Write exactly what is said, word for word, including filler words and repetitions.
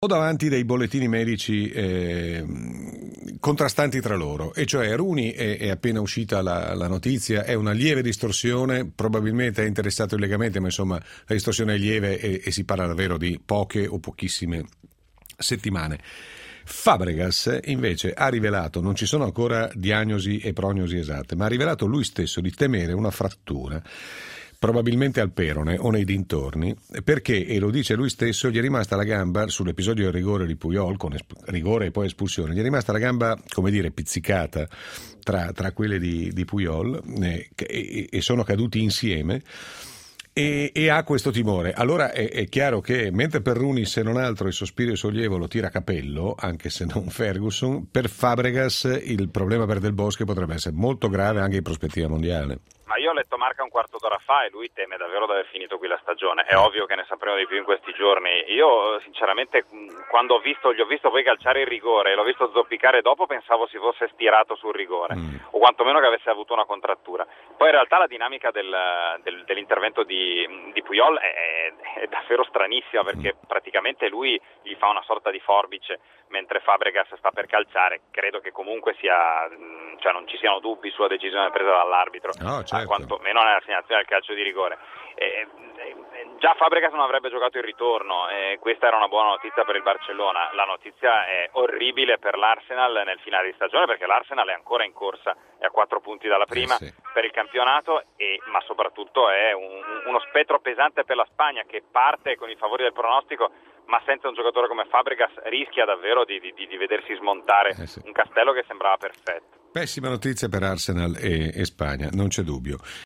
Ho davanti dei bollettini medici eh, contrastanti tra loro, e cioè Rooney è, è appena uscita la, la notizia, è una lieve distorsione, probabilmente è interessato illegalmente, ma insomma la distorsione è lieve e, e si parla davvero di poche o pochissime settimane. Fabregas invece ha rivelato, non ci sono ancora diagnosi e prognosi esatte, ma ha rivelato lui stesso di temere una frattura, probabilmente al perone o nei dintorni, perché, e lo dice lui stesso, gli è rimasta la gamba, sull'episodio del rigore di Puyol, con esp- rigore e poi espulsione, gli è rimasta la gamba, come dire, pizzicata tra, tra quelle di, di Puyol, eh, e, e sono caduti insieme. E, e ha questo timore. Allora è, è chiaro che mentre per Rooney, se non altro, il sospiro e sollievo lo tira a capello, anche se non Ferguson, per Fabregas il problema per Del Bosque potrebbe essere molto grave anche in prospettiva mondiale. Ma io ho letto Marca un quarto d'ora fa e lui teme davvero di aver finito qui la stagione. È ovvio che ne sapremo di più in questi giorni. Io sinceramente quando ho visto, gli ho visto poi calciare il rigore e l'ho visto zoppicare dopo, pensavo si fosse stirato sul rigore mm. o quantomeno che avesse avuto una contrattura. Poi in realtà la dinamica del, del, dell'intervento di, di Puyol è, è davvero stranissima, perché mm. praticamente lui gli fa una sorta di forbice mentre Fabregas sta per calciare. Credo che comunque sia, cioè non ci siano dubbi sulla decisione presa dall'arbitro. Oh, certo. Quanto meno nella segnazione del calcio di rigore. Eh, eh, già Fabregas non avrebbe giocato il ritorno, e eh, questa era una buona notizia per il Barcellona. La notizia è orribile per l'Arsenal nel finale di stagione, perché l'Arsenal è ancora in corsa, è a quattro punti dalla prima eh sì. per il campionato, e, ma soprattutto è un, uno spettro pesante per la Spagna, che parte con i favori del pronostico, ma senza un giocatore come Fabregas rischia davvero di, di, di vedersi smontare eh sì. un castello che sembrava perfetto. Pessima notizia per Arsenal e, e Spagna, non c'è dubbio.